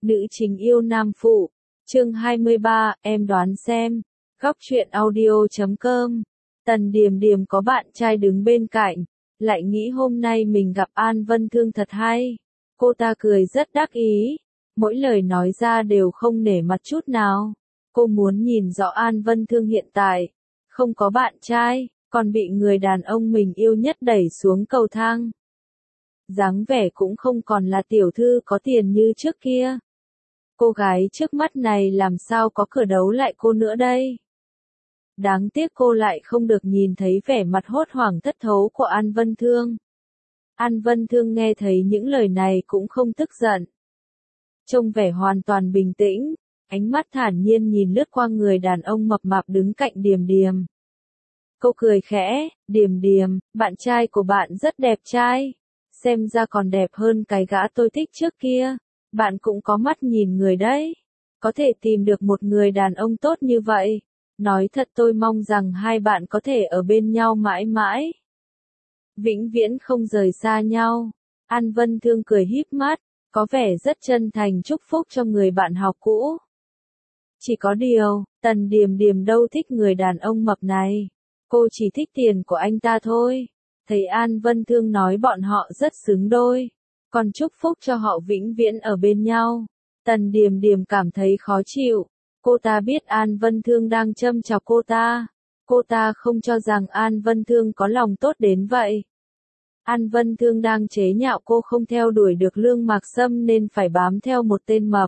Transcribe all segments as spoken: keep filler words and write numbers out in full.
Nữ chính yêu nam phụ. Chương hai mươi ba, em đoán xem. Góc truyện audio chấm com. Tần Điềm Điềm có bạn trai đứng bên cạnh, lại nghĩ hôm nay mình gặp An Vân Thương thật hay. Cô ta cười rất đắc ý, mỗi lời nói ra đều không nể mặt chút nào. Cô muốn nhìn rõ An Vân Thương hiện tại, không có bạn trai, còn bị người đàn ông mình yêu nhất đẩy xuống cầu thang. Dáng vẻ cũng không còn là tiểu thư có tiền như trước kia. Cô gái trước mắt này làm sao có cửa đấu lại cô nữa đây? Đáng tiếc cô lại không được nhìn thấy vẻ mặt hốt hoảng thất thố của An Vân Thương. An Vân Thương nghe thấy những lời này cũng không tức giận. Trông vẻ hoàn toàn bình tĩnh, ánh mắt thản nhiên nhìn lướt qua người đàn ông mập mạp đứng cạnh Điềm Điềm. Cô cười khẽ, Điềm Điềm, bạn trai của bạn rất đẹp trai. Xem ra còn đẹp hơn cái gã tôi thích trước kia. Bạn cũng có mắt nhìn người đấy. Có thể tìm được một người đàn ông tốt như vậy. Nói thật tôi mong rằng hai bạn có thể ở bên nhau mãi mãi. Vĩnh viễn không rời xa nhau. An Vân Thương cười híp mắt, có vẻ rất chân thành chúc phúc cho người bạn học cũ. Chỉ có điều, Tần Điềm Điềm đâu thích người đàn ông mập này. Cô chỉ thích tiền của anh ta thôi. Thấy An Vân Thương nói bọn họ rất xứng đôi, còn chúc phúc cho họ vĩnh viễn ở bên nhau. Tần Điềm Điềm cảm thấy khó chịu. Cô ta biết An Vân Thương đang châm chọc cô ta. Cô ta không cho rằng An Vân Thương có lòng tốt đến vậy. An Vân Thương đang chế nhạo cô không theo đuổi được Lương Mạc Sâm nên phải bám theo một tên mập.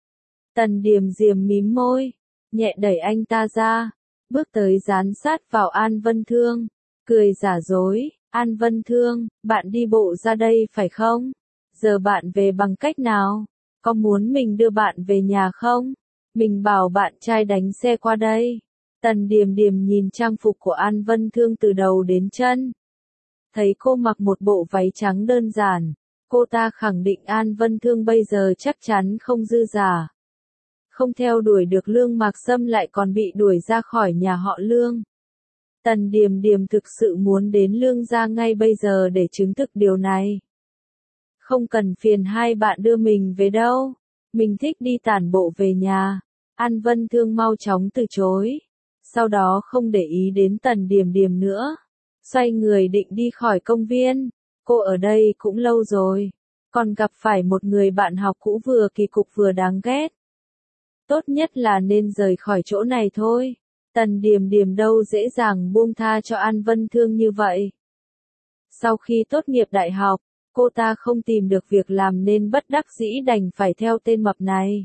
Tần Điềm Điềm mím môi, nhẹ đẩy anh ta ra, bước tới dán sát vào An Vân Thương, cười giả dối. An Vân Thương, bạn đi bộ ra đây phải không? Giờ bạn về bằng cách nào? Có muốn mình đưa bạn về nhà không? Mình bảo bạn trai đánh xe qua đây. Tần Điềm Điềm nhìn trang phục của An Vân Thương từ đầu đến chân. Thấy cô mặc một bộ váy trắng đơn giản, cô ta khẳng định An Vân Thương bây giờ chắc chắn không dư giả. Không theo đuổi được Lương Mạc Sâm lại còn bị đuổi ra khỏi nhà họ Lương. Tần Điềm Điềm thực sự muốn đến Lương gia ngay bây giờ để chứng thực điều này. Không cần phiền hai bạn đưa mình về đâu. Mình thích đi tản bộ về nhà. An Vân Thương mau chóng từ chối. Sau đó không để ý đến Tần Điềm Điềm nữa. Xoay người định đi khỏi công viên. Cô ở đây cũng lâu rồi. Còn gặp phải một người bạn học cũ vừa kỳ cục vừa đáng ghét. Tốt nhất là nên rời khỏi chỗ này thôi. Tần Điềm Điềm đâu dễ dàng buông tha cho An Vân Thương như vậy. Sau khi tốt nghiệp đại học, cô ta không tìm được việc làm nên bất đắc dĩ đành phải theo tên mập này.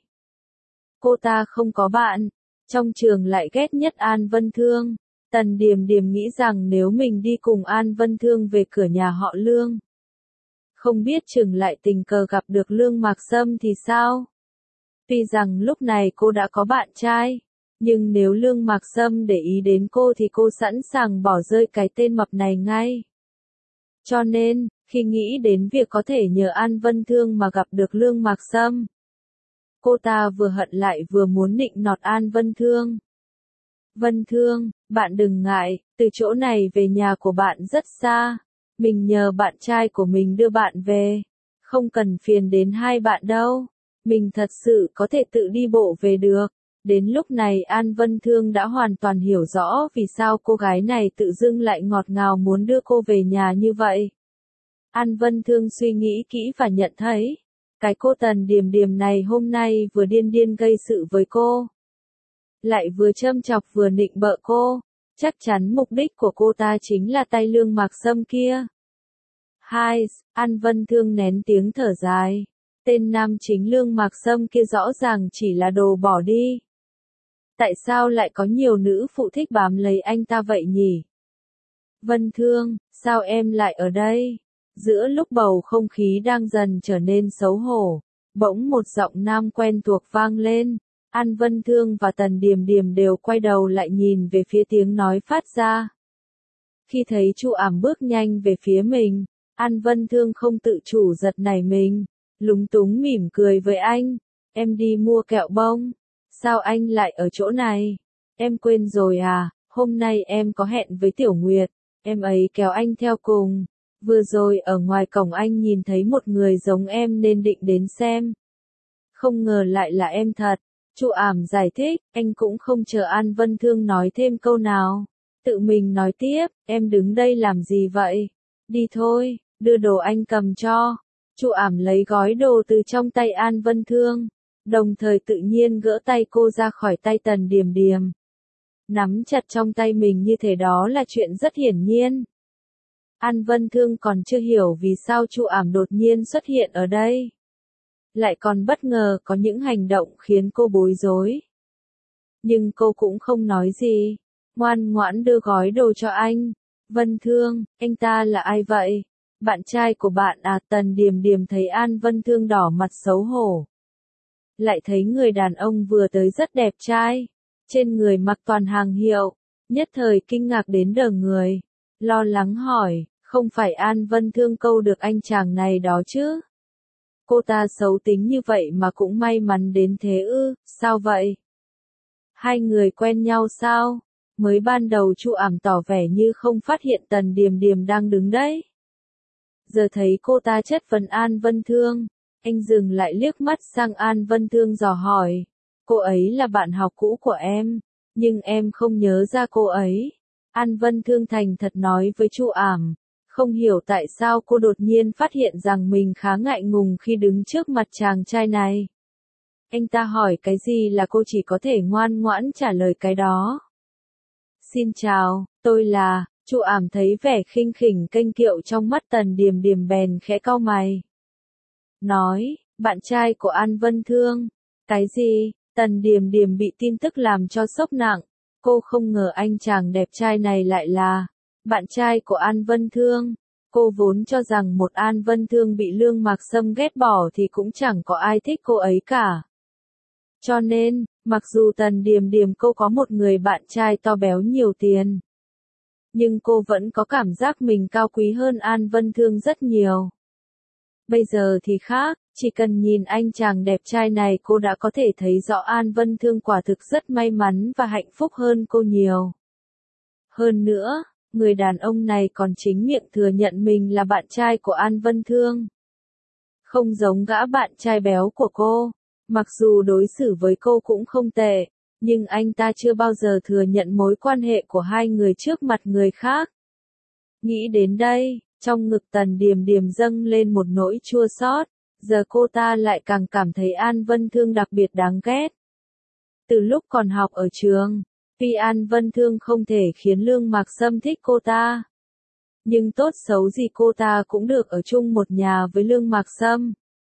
Cô ta không có bạn, trong trường lại ghét nhất An Vân Thương. Tần Điềm Điềm nghĩ rằng nếu mình đi cùng An Vân Thương về cửa nhà họ Lương, không biết chừng lại tình cờ gặp được Lương Mạc Sâm thì sao? Tuy rằng lúc này cô đã có bạn trai, nhưng nếu Lương Mạc Sâm để ý đến cô thì cô sẵn sàng bỏ rơi cái tên mập này ngay. Cho nên, khi nghĩ đến việc có thể nhờ An Vân Thương mà gặp được Lương Mạc Sâm, cô ta vừa hận lại vừa muốn nịnh nọt An Vân Thương. Vân Thương, bạn đừng ngại, từ chỗ này về nhà của bạn rất xa. Mình nhờ bạn trai của mình đưa bạn về. Không cần phiền đến hai bạn đâu. Mình thật sự có thể tự đi bộ về được. Đến lúc này An Vân Thương đã hoàn toàn hiểu rõ vì sao cô gái này tự dưng lại ngọt ngào muốn đưa cô về nhà như vậy. An Vân Thương suy nghĩ kỹ và nhận thấy, cái cô Tần Điềm Điềm này hôm nay vừa điên điên gây sự với cô, lại vừa châm chọc vừa nịnh bợ cô, chắc chắn mục đích của cô ta chính là tay Lương Mạc Sâm kia. Hai, An Vân Thương nén tiếng thở dài, tên nam chính Lương Mạc Sâm kia rõ ràng chỉ là đồ bỏ đi. Tại sao lại có nhiều nữ phụ thích bám lấy anh ta vậy nhỉ? Vân Thương, sao em lại ở đây? Giữa lúc bầu không khí đang dần trở nên xấu hổ, bỗng một giọng nam quen thuộc vang lên. An Vân Thương và Tần Điềm Điềm đều quay đầu lại nhìn về phía tiếng nói phát ra. Khi thấy Chu Ảm bước nhanh về phía mình, An Vân Thương không tự chủ giật nảy mình, lúng túng mỉm cười với anh. Em đi mua kẹo bông. Sao anh lại ở chỗ này? Em quên rồi à, hôm nay em có hẹn với Tiểu Nguyệt, em ấy kéo anh theo cùng. Vừa rồi ở ngoài cổng anh nhìn thấy một người giống em nên định đến xem. Không ngờ lại là em thật. Chu Ảm giải thích, anh cũng không chờ An Vân Thương nói thêm câu nào. Tự mình nói tiếp, em đứng đây làm gì vậy? Đi thôi, đưa đồ anh cầm cho. Chu Ảm lấy gói đồ từ trong tay An Vân Thương, đồng thời tự nhiên gỡ tay cô ra khỏi tay Tần Điềm Điềm. Nắm chặt trong tay mình như thế đó là chuyện rất hiển nhiên. An Vân Thương còn chưa hiểu vì sao Chu Ảm đột nhiên xuất hiện ở đây. Lại còn bất ngờ có những hành động khiến cô bối rối. Nhưng cô cũng không nói gì, ngoan ngoãn đưa gói đồ cho anh. Vân Thương, anh ta là ai vậy? Bạn trai của bạn à? Tần Điềm Điềm thấy An Vân Thương đỏ mặt xấu hổ. Lại thấy người đàn ông vừa tới rất đẹp trai, trên người mặc toàn hàng hiệu, nhất thời kinh ngạc đến đờ người, lo lắng hỏi, không phải An Vân Thương câu được anh chàng này đó chứ? Cô ta xấu tính như vậy mà cũng may mắn đến thế ư? Sao vậy? Hai người quen nhau sao? Mới ban đầu Chu Ảm tỏ vẻ như không phát hiện Tần Điềm Điềm đang đứng đấy. Giờ thấy cô ta chất vấn An Vân Thương, anh dừng lại liếc mắt sang An Vân Thương dò hỏi. Cô ấy là bạn học cũ của em, nhưng em không nhớ ra cô ấy. An Vân Thương thành thật nói với Chu Ảm, không hiểu tại sao cô đột nhiên phát hiện rằng mình khá ngại ngùng khi đứng trước mặt chàng trai này. Anh ta hỏi cái gì là cô chỉ có thể ngoan ngoãn trả lời cái đó. Xin chào, tôi là, Chu Ảm thấy vẻ khinh khỉnh kênh kiệu trong mắt Tần Điềm Điềm bèn khẽ cau mày. Nói, bạn trai của An Vân Thương. Cái gì? Tần Điềm Điềm bị tin tức làm cho sốc nặng. Cô không ngờ anh chàng đẹp trai này lại là bạn trai của An Vân Thương. Cô vốn cho rằng một An Vân Thương bị Lương Mạc Sâm ghét bỏ thì cũng chẳng có ai thích cô ấy cả. Cho nên, mặc dù Tần Điềm Điềm cô có một người bạn trai to béo nhiều tiền, nhưng cô vẫn có cảm giác mình cao quý hơn An Vân Thương rất nhiều. Bây giờ thì khác, chỉ cần nhìn anh chàng đẹp trai này cô đã có thể thấy rõ An Vân Thương quả thực rất may mắn và hạnh phúc hơn cô nhiều. Hơn nữa, người đàn ông này còn chính miệng thừa nhận mình là bạn trai của An Vân Thương. Không giống gã bạn trai béo của cô, mặc dù đối xử với cô cũng không tệ, nhưng anh ta chưa bao giờ thừa nhận mối quan hệ của hai người trước mặt người khác. Nghĩ đến đây, trong ngực Tần Điềm Điềm dâng lên một nỗi chua xót, giờ cô ta lại càng cảm thấy An Vân Thương đặc biệt đáng ghét. Từ lúc còn học ở trường, tuy An Vân Thương không thể khiến Lương Mạc Sâm thích cô ta, nhưng tốt xấu gì cô ta cũng được ở chung một nhà với Lương Mạc Sâm.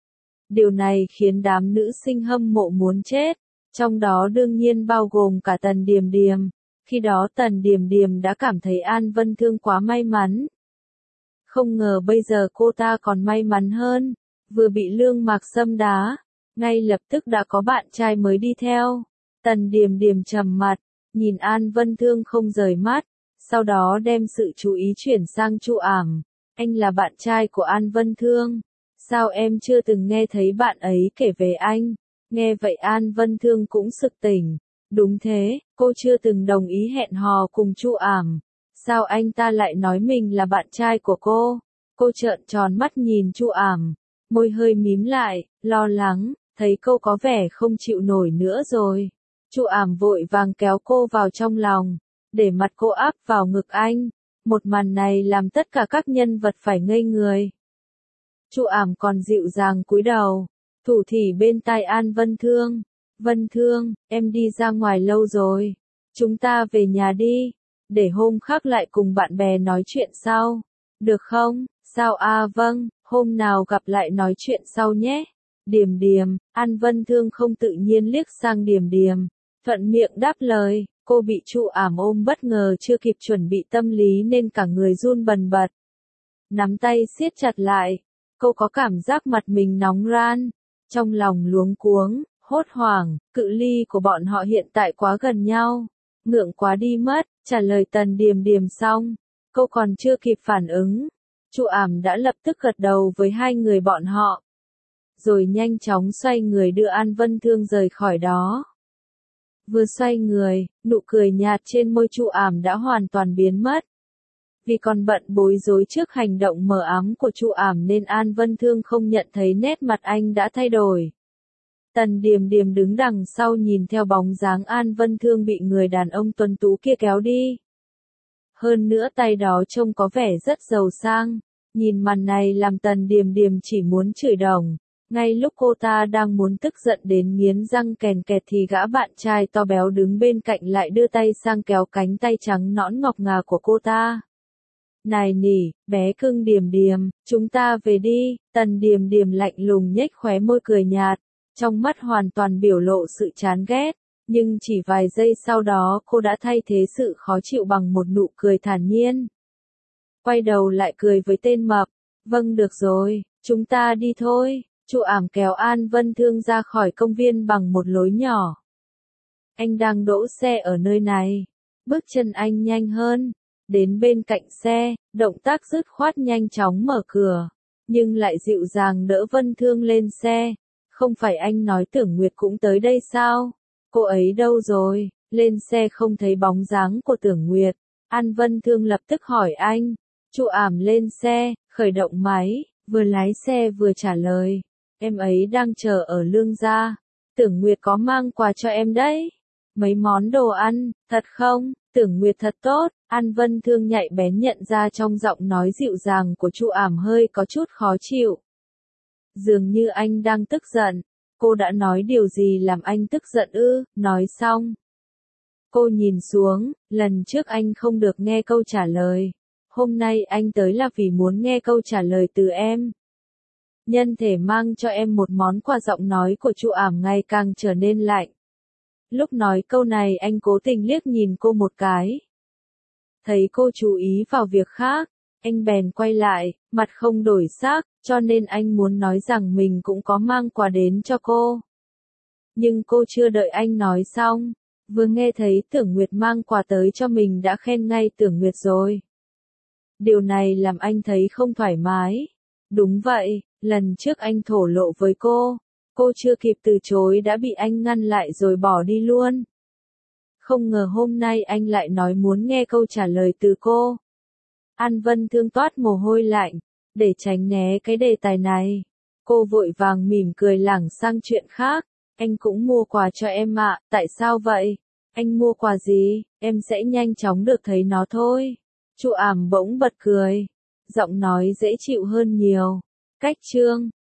Điều này khiến đám nữ sinh hâm mộ muốn chết, trong đó đương nhiên bao gồm cả Tần Điềm Điềm. Khi đó Tần Điềm Điềm đã cảm thấy An Vân Thương quá may mắn. Không ngờ bây giờ cô ta còn may mắn hơn, vừa bị Lương Mạc Sâm đá, ngay lập tức đã có bạn trai mới đi theo. Tần Điềm Điềm trầm mặt, nhìn An Vân Thương không rời mắt, sau đó đem sự chú ý chuyển sang Chu Ảm. Anh là bạn trai của An Vân Thương. Sao em chưa từng nghe thấy bạn ấy kể về anh? Nghe vậy An Vân Thương cũng sực tỉnh. Đúng thế, cô chưa từng đồng ý hẹn hò cùng Chu Ảm. Sao anh ta lại nói mình là bạn trai của cô? Cô trợn tròn mắt nhìn Chu Ảm, môi hơi mím lại, lo lắng, thấy cô có vẻ không chịu nổi nữa rồi. Chu Ảm vội vàng kéo cô vào trong lòng, để mặt cô áp vào ngực anh. Một màn này làm tất cả các nhân vật phải ngây người. Chu Ảm còn dịu dàng cúi đầu, thủ thỉ bên tai An Vân Thương. Vân Thương, em đi ra ngoài lâu rồi. Chúng ta về nhà đi, để hôm khác lại cùng bạn bè nói chuyện sau. Được không? Sao à vâng, hôm nào gặp lại nói chuyện sau nhé. Điềm Điềm, An Vân Thương không tự nhiên liếc sang Điềm Điềm, thuận miệng đáp lời. Cô bị Chu Ảm ôm bất ngờ chưa kịp chuẩn bị tâm lý nên cả người run bần bật. Nắm tay siết chặt lại, cô có cảm giác mặt mình nóng ran, trong lòng luống cuống, hốt hoảng, cự ly của bọn họ hiện tại quá gần nhau, ngượng quá đi mất. Trả lời Tần Điềm Điềm xong, cô còn chưa kịp phản ứng, Chu Ảm đã lập tức gật đầu với hai người bọn họ, rồi nhanh chóng xoay người đưa An Vân Thương rời khỏi đó. Vừa xoay người, nụ cười nhạt trên môi Chu Ảm đã hoàn toàn biến mất. Vì còn bận bối rối trước hành động mờ ám của Chu Ảm nên An Vân Thương không nhận thấy nét mặt anh đã thay đổi. Tần Điềm Điềm đứng đằng sau nhìn theo bóng dáng An Vân Thương bị người đàn ông tuấn tú kia kéo đi. Hơn nữa tay đó trông có vẻ rất giàu sang. Nhìn màn này làm Tần Điềm Điềm chỉ muốn chửi đồng. Ngay lúc cô ta đang muốn tức giận đến nghiến răng kèn kẹt thì gã bạn trai to béo đứng bên cạnh lại đưa tay sang kéo cánh tay trắng nõn ngọc ngà của cô ta. Này nỉ, bé cưng Điềm Điềm, chúng ta về đi. Tần Điềm Điềm lạnh lùng nhếch khóe môi cười nhạt, trong mắt hoàn toàn biểu lộ sự chán ghét. Nhưng chỉ vài giây sau đó cô đã thay thế sự khó chịu bằng một nụ cười thản nhiên. Quay đầu lại cười với tên mập. Vâng được rồi, chúng ta đi thôi. Chu Ảm kéo An Vân Thương ra khỏi công viên bằng một lối nhỏ. Anh đang đỗ xe ở nơi này. Bước chân anh nhanh hơn. Đến bên cạnh xe, động tác dứt khoát nhanh chóng mở cửa. Nhưng lại dịu dàng đỡ Vân Thương lên xe. Không phải anh nói Tưởng Nguyệt cũng tới đây sao? Cô ấy đâu rồi? Lên xe không thấy bóng dáng của Tưởng Nguyệt. An Vân Thương lập tức hỏi anh. Chu Ảm lên xe, khởi động máy, vừa lái xe vừa trả lời. Em ấy đang chờ ở Lương gia. Tưởng Nguyệt có mang quà cho em đấy. Mấy món đồ ăn, thật không? Tưởng Nguyệt thật tốt. An Vân Thương nhạy bén nhận ra trong giọng nói dịu dàng của Chu Ảm hơi có chút khó chịu. Dường như anh đang tức giận. Cô đã nói điều gì làm anh tức giận ư? Nói xong. Cô nhìn xuống, lần trước anh không được nghe câu trả lời. Hôm nay anh tới là vì muốn nghe câu trả lời từ em. Nhân thể mang cho em một món quà. Giọng nói của Chu Ảm ngày càng trở nên lạnh. Lúc nói câu này anh cố tình liếc nhìn cô một cái. Thấy cô chú ý vào việc khác, anh bèn quay lại, mặt không đổi sắc, cho nên anh muốn nói rằng mình cũng có mang quà đến cho cô. Nhưng cô chưa đợi anh nói xong, vừa nghe thấy Tưởng Nguyệt mang quà tới cho mình đã khen ngay Tưởng Nguyệt rồi. Điều này làm anh thấy không thoải mái. Đúng vậy, lần trước anh thổ lộ với cô, cô chưa kịp từ chối đã bị anh ngăn lại rồi bỏ đi luôn. Không ngờ hôm nay anh lại nói muốn nghe câu trả lời từ cô. An Vân Thương toát mồ hôi lạnh, để tránh né cái đề tài này. Cô vội vàng mỉm cười lảng sang chuyện khác. Anh cũng mua quà cho em ạ, tại sao vậy? Anh mua quà gì? Em sẽ nhanh chóng được thấy nó thôi. Chu Ảm bỗng bật cười, giọng nói dễ chịu hơn nhiều. Cách chương